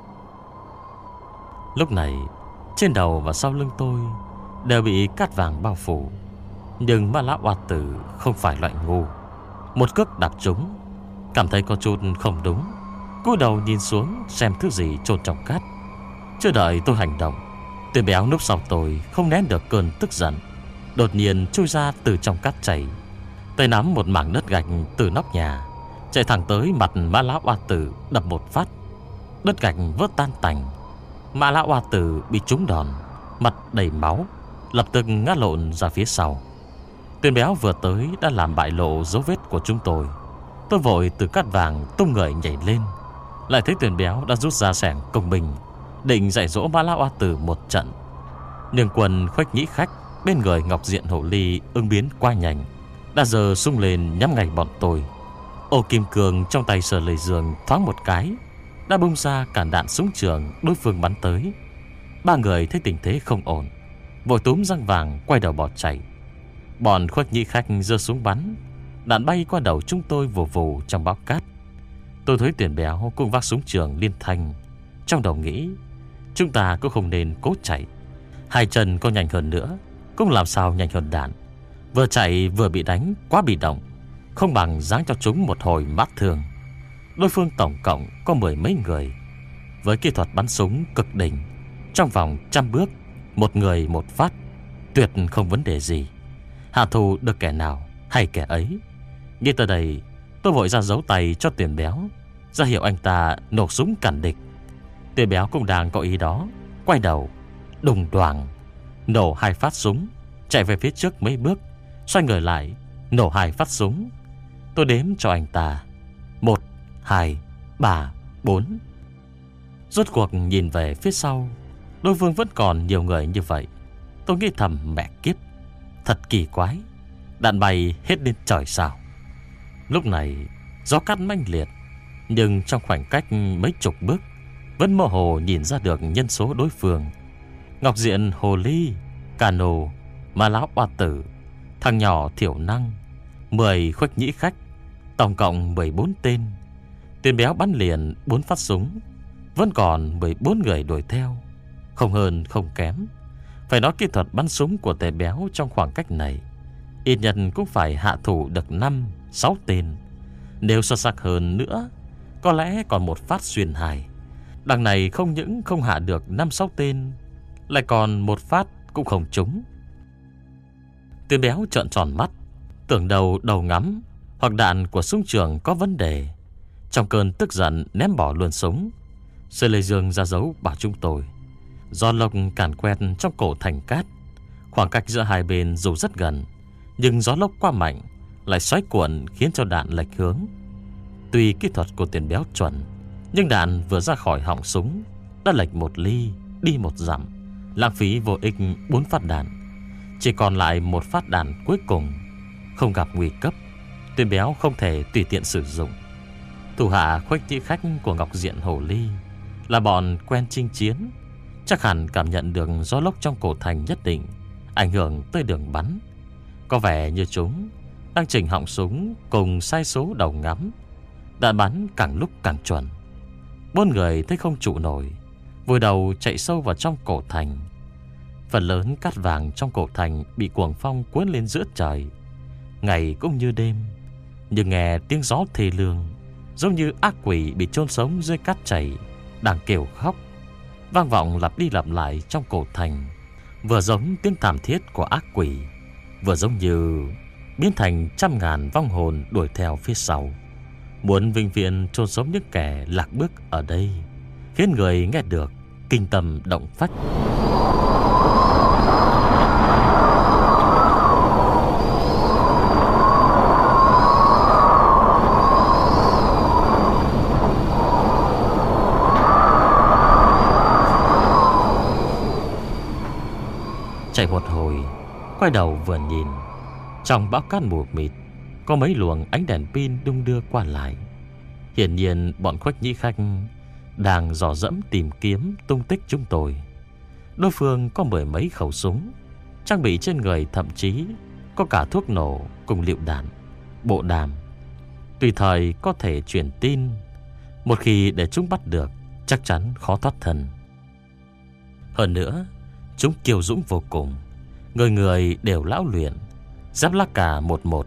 Lúc này trên đầu và sau lưng tôi đều bị cát vàng bao phủ. Nhưng Ma Lão Oa Tử không phải loại ngu, một cước đạp trúng. Cảm thấy có chút không đúng, cúi đầu nhìn xuống xem thứ gì chôn trong cát. Chưa đợi tôi hành động, Tuyển béo núp sau tôi không nén được cơn tức giận, đột nhiên chui ra từ trong cát chảy, tay nắm một mảng đất gạch từ nóc nhà, chạy thẳng tới mặt Mã Lão Oa Tử đập một phát. Đất gạch vỡ tan tành. Mã Lão Oa Tử bị trúng đòn, mặt đầy máu, lập tức ngã lộn ra phía sau. Tuyển béo vừa tới đã làm bại lộ dấu vết của chúng tôi. Tôi vội từ cát vàng tung người nhảy lên, lại thấy Tuyển béo đã rút ra xẻng công binh, định dạy dỗ Mã Lão Oa Tử một trận. Nhưng quần Khuếch Nhĩ Khách bên người Ngọc Diện Hổ Ly ứng biến qua nhanh, đã giơ súng lên nhắm ngay bọn tôi. Ô kim cương trong tay Sở Lệ Dương thoáng một cái đã bung ra cản đạn súng trường đối phương bắn tới. Ba người thấy tình thế không ổn, vội túm răng vàng quay đầu bỏ chạy. Bọn Khuếch Nhĩ Khách giơ súng bắn, đạn bay qua đầu chúng tôi vù vù trong bão cát. Tôi thấy Tuyển béo cũng vác súng trường liên thanh, trong đầu nghĩ chúng ta cũng không nên cố chạy. Hai chân có nhanh hơn nữa cũng làm sao nhanh hơn đạn. Vừa chạy vừa bị đánh quá bị động, không bằng giáng cho chúng một hồi mát thương. Đối phương tổng cộng có mười mấy người, với kỹ thuật bắn súng cực đỉnh, trong vòng trăm bước một người một phát, tuyệt không vấn đề gì. Hạ thủ được kẻ nào hay kẻ ấy. Nghĩ tới đây, tôi vội ra giấu tay cho Tuyển béo, ra hiệu anh ta nổ súng cản địch. Tuyển béo cũng đang có ý đó, quay đầu đùng đoàng nổ hai phát súng, chạy về phía trước mấy bước, xoay người lại nổ hai phát súng. Tôi đếm cho anh ta: một, hai, ba, bốn. Rốt cuộc nhìn về phía sau, đối phương vẫn còn nhiều người như vậy. Tôi nghĩ thầm mẹ kiếp, thật kỳ quái, đạn bay hết lên trời sao. Lúc này gió cát mãnh liệt, nhưng trong khoảnh cách mấy chục bước vẫn mơ hồ nhìn ra được nhân số đối phương. Ngọc Diện Hồ Ly, Cano, Mã Lão Oa Tử, thằng nhỏ Thiểu Năng, mười Khuếch Nhĩ Khách, tổng cộng mười bốn tên. Tuyển béo bắn liền bốn phát súng, vẫn còn mười bốn người đuổi theo, không hơn không kém. Phải nói kỹ thuật bắn súng của Tuyển béo trong khoảng cách này ít nhất cũng phải hạ thủ được năm, sáu tên. Nếu xuất sắc hơn nữa, có lẽ còn một phát xuyên hài. Đằng này không những không hạ được năm, sáu tên, lại còn một phát cũng không trúng. Tuyển béo trợn tròn mắt, tưởng đầu đầu ngắm hoặc đạn của súng trường có vấn đề. Trong cơn tức giận ném bỏ luôn súng. Sở Lệ Dương ra dấu bảo chúng tôi. Do lốc càn quét trong cổ thành cát, khoảng cách giữa hai bên dù rất gần, nhưng gió lốc quá mạnh lại xoáy cuộn khiến cho đạn lệch hướng. Tuy kỹ thuật của Tuyển béo chuẩn, nhưng đạn vừa ra khỏi họng súng đã lệch một ly, đi một dặm, lãng phí vô ích bốn phát đạn. Chỉ còn lại một phát đạn cuối cùng. Không gặp nguy cấp, Tuyển béo không thể tùy tiện sử dụng. Thủ hạ Khuếch Nhĩ Khách của Ngọc Diện Hổ Ly là bọn quen chinh chiến, chắc hẳn cảm nhận được gió lốc trong cổ thành nhất định ảnh hưởng tới đường bắn. Có vẻ như chúng đang chỉnh họng súng cùng sai số đầu ngắm. Đạn bắn càng lúc càng chuẩn. Bốn người thấy không trụ nổi, vùi đầu chạy sâu vào trong cổ thành. Phần lớn cát vàng trong cổ thành bị cuồng phong cuốn lên giữa trời. Ngày cũng như đêm, nhưng nghe tiếng gió thê lương, giống như ác quỷ bị chôn sống dưới cát chảy, đang kêu khóc, vang vọng lặp đi lặp lại trong cổ thành. Vừa giống tiếng thảm thiết của ác quỷ, vừa giống như biến thành trăm ngàn vong hồn đuổi theo phía sau, muốn vinh viễn chôn sống những kẻ lạc bước ở đây, khiến người nghe được kinh tâm động phách. Chạy một hồi, quay đầu vừa nhìn, trong bão cát mù mịt có mấy luồng ánh đèn pin đung đưa qua lại. Hiển nhiên bọn Khuếch Nhĩ Khách đang dò dẫm tìm kiếm tung tích chúng tôi. Đối phương có mười mấy khẩu súng, trang bị trên người thậm chí có cả thuốc nổ cùng lựu đạn, bộ đàm, tùy thời có thể truyền tin. Một khi để chúng bắt được, chắc chắn khó thoát thân. Hơn nữa, chúng kiêu dũng vô cùng, người người đều lão luyện, giáp lá cà một một,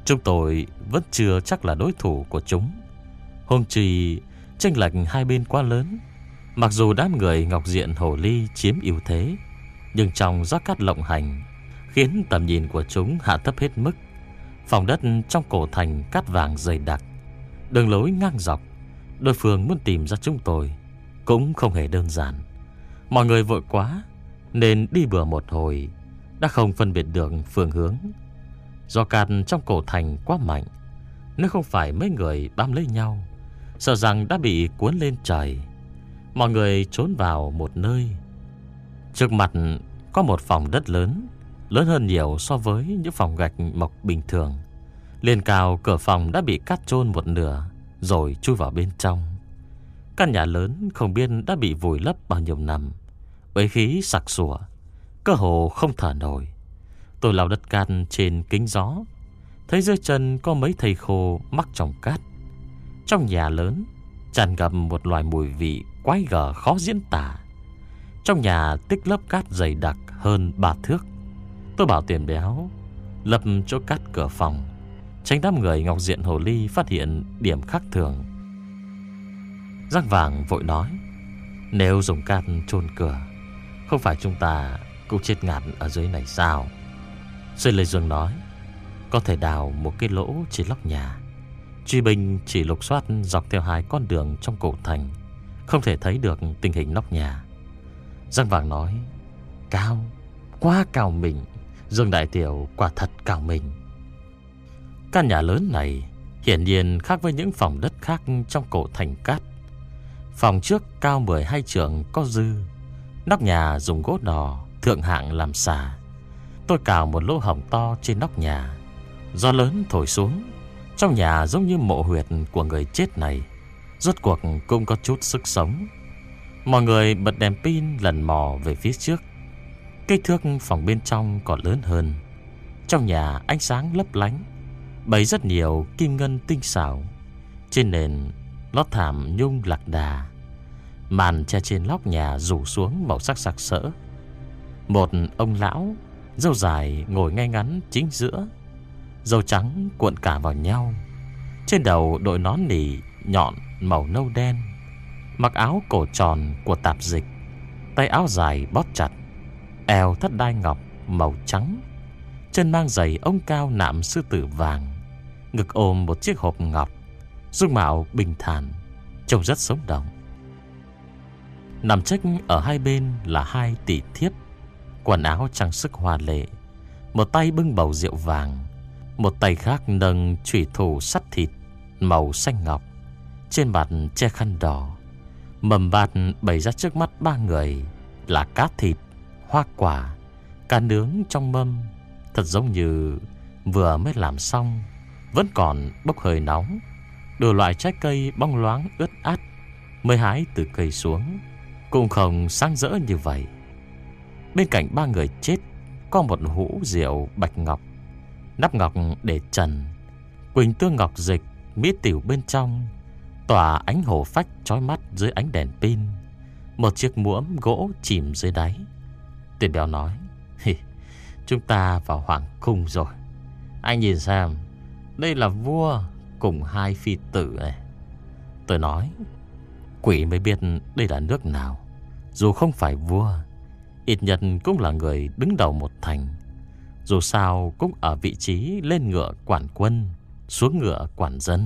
Chúng tôi vẫn chưa chắc là đối thủ của chúng. Hôm chi chênh lệch hai bên quá lớn. Mặc dù đám người Ngọc Diện Hồ Ly chiếm ưu thế, nhưng trong gió cát lộng hành khiến tầm nhìn của chúng hạ thấp hết mức. Phòng đất trong cổ thành cát vàng dày đặc, đường lối ngang dọc. Đối phương muốn tìm ra chúng tôi cũng không hề đơn giản. Mọi người vội quá nên đi bừa một hồi đã không phân biệt được phương hướng. Do cát trong cổ thành quá mạnh, nếu không phải mấy người bám lấy nhau, sợ rằng đã bị cuốn lên trời. Mọi người trốn vào một nơi. Trước mặt có một phòng đất lớn, lớn hơn nhiều so với những phòng gạch mộc bình thường. Lên cao cửa phòng đã bị cát chôn một nửa rồi chui vào bên trong. Căn nhà lớn không biết đã bị vùi lấp bao nhiêu năm, uế khí sặc sủa, cơ hồ không thở nổi. Tôi lau đất cát trên kính gió, thấy dưới chân có mấy thây khô mắc trong cát. Trong nhà lớn tràn ngập một loài mùi vị quái gở khó diễn tả. Trong nhà tích lớp cát dày đặc hơn ba thước. Tôi bảo Tiền Béo lập chỗ cát cửa phòng, tránh đám người Ngọc Diện Hồ Ly phát hiện điểm khác thường. Răng Vàng vội nói: nếu dùng cát chôn cửa, không phải chúng ta cũng chết ngạt ở dưới này sao? Sư Lê Dương nói: có thể đào một cái lỗ trên nóc nhà. Truy binh chỉ lục soát dọc theo hai con đường trong cổ thành, không thể thấy được tình hình nóc nhà. Răng Vàng nói: cao, quá cao mình. Dương Đại Tiểu quả thật cao mình. Căn nhà lớn này hiển nhiên khác với những phòng đất khác trong cổ thành cát. Phòng trước cao mười hai trượng có dư, nóc nhà dùng gỗ đỏ thượng hạng làm xà. Tôi cào một lỗ hổng to trên nóc nhà. Gió lớn thổi xuống, trong nhà giống như mộ huyệt của người chết này rốt cuộc cũng có chút sức sống. Mọi người bật đèn pin lần mò về phía trước. Kích thước phòng bên trong còn lớn hơn. Trong nhà ánh sáng lấp lánh, bày rất nhiều kim ngân tinh xảo. Trên nền lót thảm nhung lạc đà. Màn che trên nóc nhà rủ xuống màu sắc sặc sỡ. Một ông lão râu dài ngồi ngay ngắn chính giữa, râu trắng cuộn cả vào nhau. Trên đầu đội nón nỉ nhọn màu nâu đen, mặc áo cổ tròn của tạp dịch, tay áo dài bóp chặt, eo thắt đai ngọc màu trắng, chân mang giày ống cao nạm sư tử vàng, ngực ôm một chiếc hộp ngọc. Dung mạo bình thản, trông rất sống động. Nằm trách ở hai bên là hai tỷ thiếp, quần áo trang sức hoa lệ. Một tay bưng bầu rượu vàng, một tay khác nâng chủy thủ sắt thịt màu xanh ngọc, trên mặt che khăn đỏ. Mầm bát bày ra trước mắt ba người là cá thịt, hoa quả, cá nướng trong mâm, thật giống như vừa mới làm xong, vẫn còn bốc hơi nóng. Đủ loại trái cây bong loáng ướt át mới hái từ cây xuống, cũng không sáng rỡ như vậy. Bên cạnh ba người chết có một hũ rượu bạch ngọc, nắp ngọc để trần, quỳnh tương ngọc dịch mỹ tiểu bên trong, tỏa ánh hồ phách chói mắt dưới ánh đèn pin. Một chiếc muỗng gỗ chìm dưới đáy. Tiền Béo nói: chúng ta vào hoàng cung rồi. Anh nhìn xem, đây là vua cùng hai phi tử này. Tôi nói: quỷ mới biết đây là nước nào. Dù không phải vua, ít nhất cũng là người đứng đầu một thành. Dù sao cũng ở vị trí lên ngựa quản quân, xuống ngựa quản dân.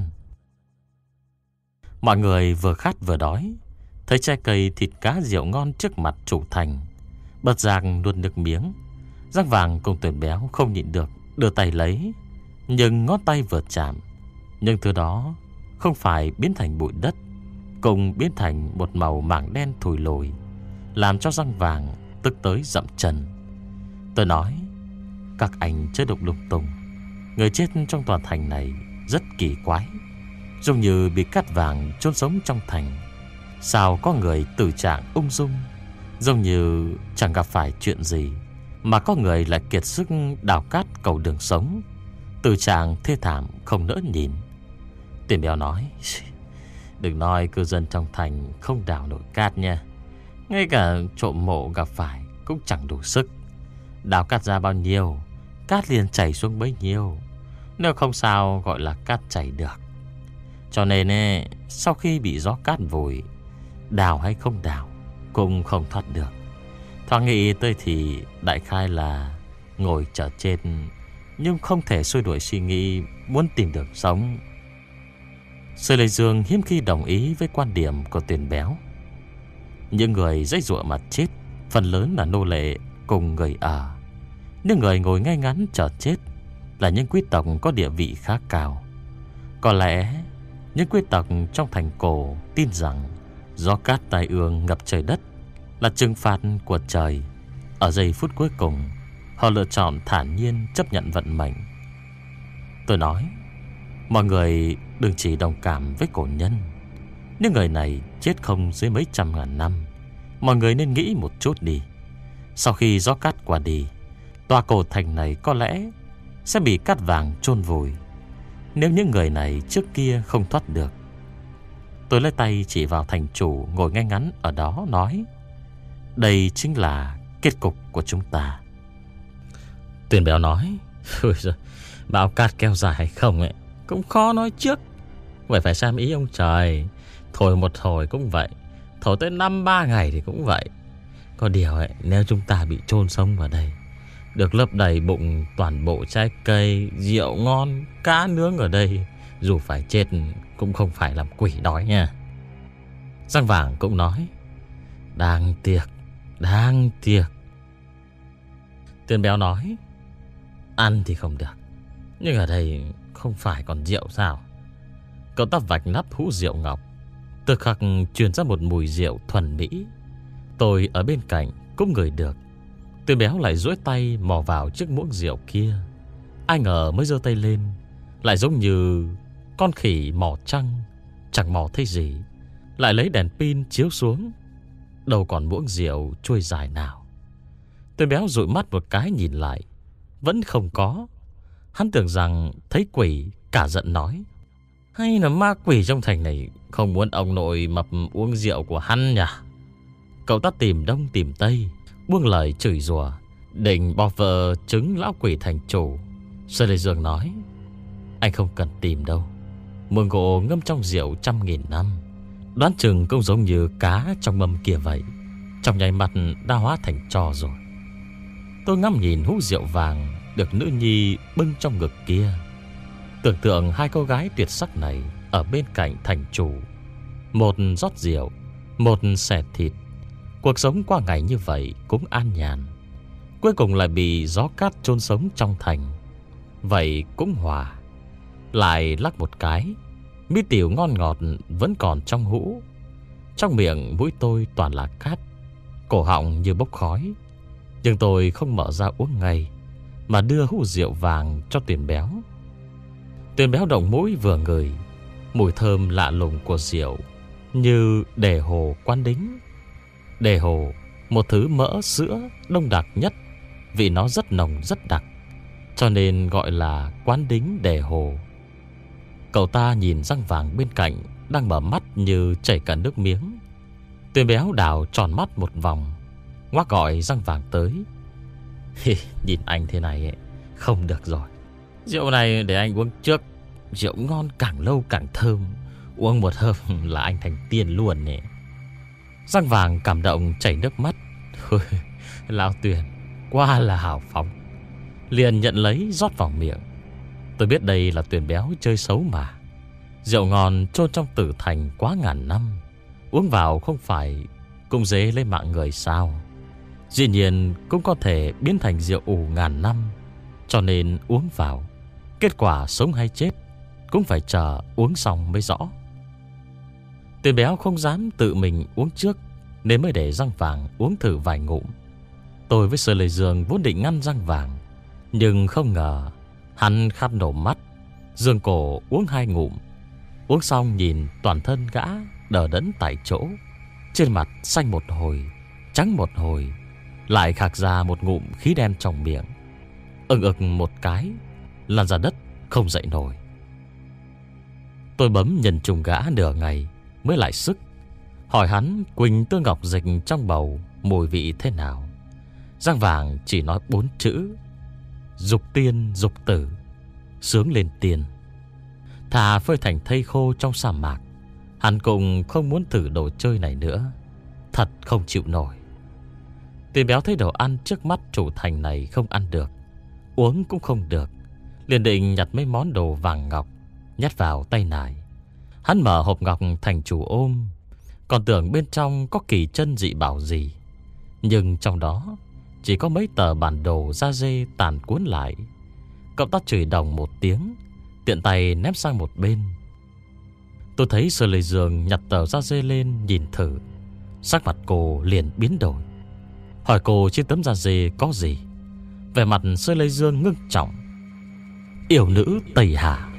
Mọi người vừa khát vừa đói, thấy trái cây thịt cá rượu ngon trước mặt chủ thành, bật giác nuốt nước miếng. Răng Vàng cùng Tuyển Béo không nhịn được đưa tay lấy, nhưng ngón tay vừa chạm, nhưng thứ đó không phải biến thành bụi đất, cùng biến thành một màu mảng đen thùi lùi, làm cho Răng Vàng tức tới dậm chân. Tôi nói: các anh chớ đụng lung tung. Người chết trong tòa thành này rất kỳ quái, giống như bị cát vàng chôn sống trong thành. Sao có người tử trạng ung dung, giống như chẳng gặp phải chuyện gì, mà có người lại kiệt sức đào cát cầu đường sống, tử trạng thê thảm không nỡ nhìn. Tiền Béo nói: đừng nói cư dân trong thành không đào nổi cát nha, ngay cả trộm mộ gặp phải cũng chẳng đủ sức. Đào cát ra bao nhiêu, cát liền chảy xuống bấy nhiêu. Nếu không sao gọi là cát chảy được. Cho nên ấy, sau khi bị gió cát vùi, đào hay không đào cũng không thoát được. Thoáng nghĩ tới thì đại khai là ngồi chờ chết, nhưng không thể xua đuổi suy nghĩ muốn tìm đường sống. Sư Lê Dương hiếm khi đồng ý với quan điểm của Tuyền Béo. Những người dãy dụa mà chết phần lớn là nô lệ cùng người ở. Những người ngồi ngay ngắn chờ chết là những quý tộc có địa vị khá cao. Có lẽ những quý tộc trong thành cổ tin rằng gió cát tai ương ngập trời đất là trừng phạt của trời. Ở giây phút cuối cùng, họ lựa chọn thản nhiên chấp nhận vận mệnh. Tôi nói, mọi người đừng chỉ đồng cảm với cổ nhân. Những người này chết không dưới mấy trăm ngàn năm. Mọi người nên nghĩ một chút đi. Sau khi gió cát qua đi, tòa cổ thành này có lẽ sẽ bị cát vàng chôn vùi. Nếu những người này trước kia không thoát được. Tôi lấy tay chỉ vào thành chủ ngồi ngay ngắn ở đó nói, đây chính là kết cục của chúng ta. Tuyền Béo nói, ôi giời, bão cát kéo dài hay không ấy cũng khó nói trước. Vậy phải xem ý ông trời. Thổi một hồi cũng vậy, thổi tới năm ba ngày thì cũng vậy. Có điều ấy, nếu chúng ta bị chôn sống vào đây, được lấp đầy bụng toàn bộ trái cây, rượu ngon, cá nướng ở đây, dù phải chết cũng không phải làm quỷ đói nha. Răng Vàng cũng nói, đáng tiếc, đáng tiếc. Tuyền Béo nói, ăn thì không được, nhưng ở đây không phải còn rượu sao? Cậu ta vạch nắp hũ rượu ngọc, từ khắc truyền ra một mùi rượu thuần mỹ. Tôi ở bên cạnh cũng ngửi được. Tuyền Béo lại duỗi tay mò vào chiếc muỗng rượu kia. Ai ngờ mới giơ tay lên, lại giống như con khỉ mò trăng, chẳng mò thấy gì. Lại lấy đèn pin chiếu xuống, đâu còn muỗng rượu trôi dài nào. Tuyền Béo dụi mắt một cái nhìn lại, vẫn không có. Hắn tưởng rằng thấy quỷ, cả giận nói, hay là ma quỷ trong thành này không muốn ông nội mập uống rượu của hắn nhỉ? Cậu ta tìm đông tìm tây, buông lời chửi rủa, định bỏ vợ trứng lão quỷ thành chủ. Sơ Lê Dương nói, anh không cần tìm đâu. Mương gỗ ngâm trong rượu trăm nghìn năm, đoán chừng cũng giống như cá trong mâm kia vậy, trong nháy mắt đã hóa thành tro rồi. Tôi ngắm nhìn hũ rượu vàng được nữ nhi bưng trong ngực kia, tưởng tượng hai cô gái tuyệt sắc này ở bên cạnh thành chủ, một rót rượu, một xẻ thịt. Cuộc sống qua ngày như vậy cũng an nhàn. Cuối cùng lại bị gió cát chôn sống trong thành, vậy cũng hòa. Lại lắc một cái, mỹ tiểu ngon ngọt vẫn còn trong hũ. Trong miệng mũi tôi toàn là cát, cổ họng như bốc khói. Nhưng tôi không mở ra uống ngay, mà đưa hũ rượu vàng cho Tuyền Béo. Tuyền Béo động mũi vừa ngửi mùi thơm lạ lùng của rượu, như đề hồ Quán Đính. Đề hồ, một thứ mỡ sữa đông đặc nhất, vì nó rất nồng rất đặc, cho nên gọi là Quán Đính đề hồ. Cậu ta nhìn Răng Vàng bên cạnh đang mở mắt như chảy cả nước miếng. Tuyền Béo đảo tròn mắt một vòng, ngoác gọi Răng Vàng tới. Nhìn anh thế này ấy, không được rồi. Rượu này để anh uống trước. Rượu ngon càng lâu càng thơm, uống một hớp là anh thành tiên luôn nè. Răng Vàng cảm động chảy nước mắt. Lão Tuyền quá là hào phóng, liền nhận lấy rót vào miệng. Tôi biết đây là Tuyền Béo chơi xấu mà. Rượu ngon chôn trong tử thành quá ngàn năm, uống vào không phải cũng dễ lấy mạng người sao? Dĩ nhiên cũng có thể biến thành rượu ủ ngàn năm, cho nên uống vào, kết quả sống hay chết cũng phải chờ uống xong mới rõ. Tuyền Béo không dám tự mình uống trước, nên mới để Răng Vàng uống thử vài ngụm. Tôi với Sơ Lê Dương vốn định ngăn Răng Vàng, nhưng không ngờ hắn khát nổ mắt, giương cổ uống hai ngụm. Uống xong nhìn toàn thân gã đờ đẫn tại chỗ, trên mặt xanh một hồi, trắng một hồi, lại khạc ra một ngụm khí đen trong miệng. Ưng ực một cái, lăn ra đất không dậy nổi. Tôi bấm nhân trùng gã nửa ngày mới lại sức, hỏi hắn quỳnh tương ngọc dịch trong bầu mùi vị thế nào. Răng Vàng chỉ nói bốn chữ: dục tiên dục tử. sướng lên tiền. Thà phơi thành thây khô trong sa mạc, hắn cũng không muốn thử đồ chơi này nữa. Thật không chịu nổi. Tiền béo thấy đồ ăn trước mắt chủ thành này không ăn được, uống cũng không được, liền định nhặt mấy món đồ vàng ngọc nhét vào tay nải. Hắn mở hộp ngọc thành chủ ôm, còn tưởng bên trong có kỳ chân dị bảo gì, nhưng trong đó chỉ có mấy tờ bản đồ da dê tàn cuốn lại. Cậu ta chửi đồng một tiếng, tiện tay ném sang một bên. Tôi thấy Sơ Lê Dương nhặt tờ da dê lên nhìn thử, sắc mặt cô liền biến đổi. Hỏi cô trên tấm da dê có gì. Vẻ mặt Sơ Lê Dương ngưng trọng. Yêu nữ Tây Hà.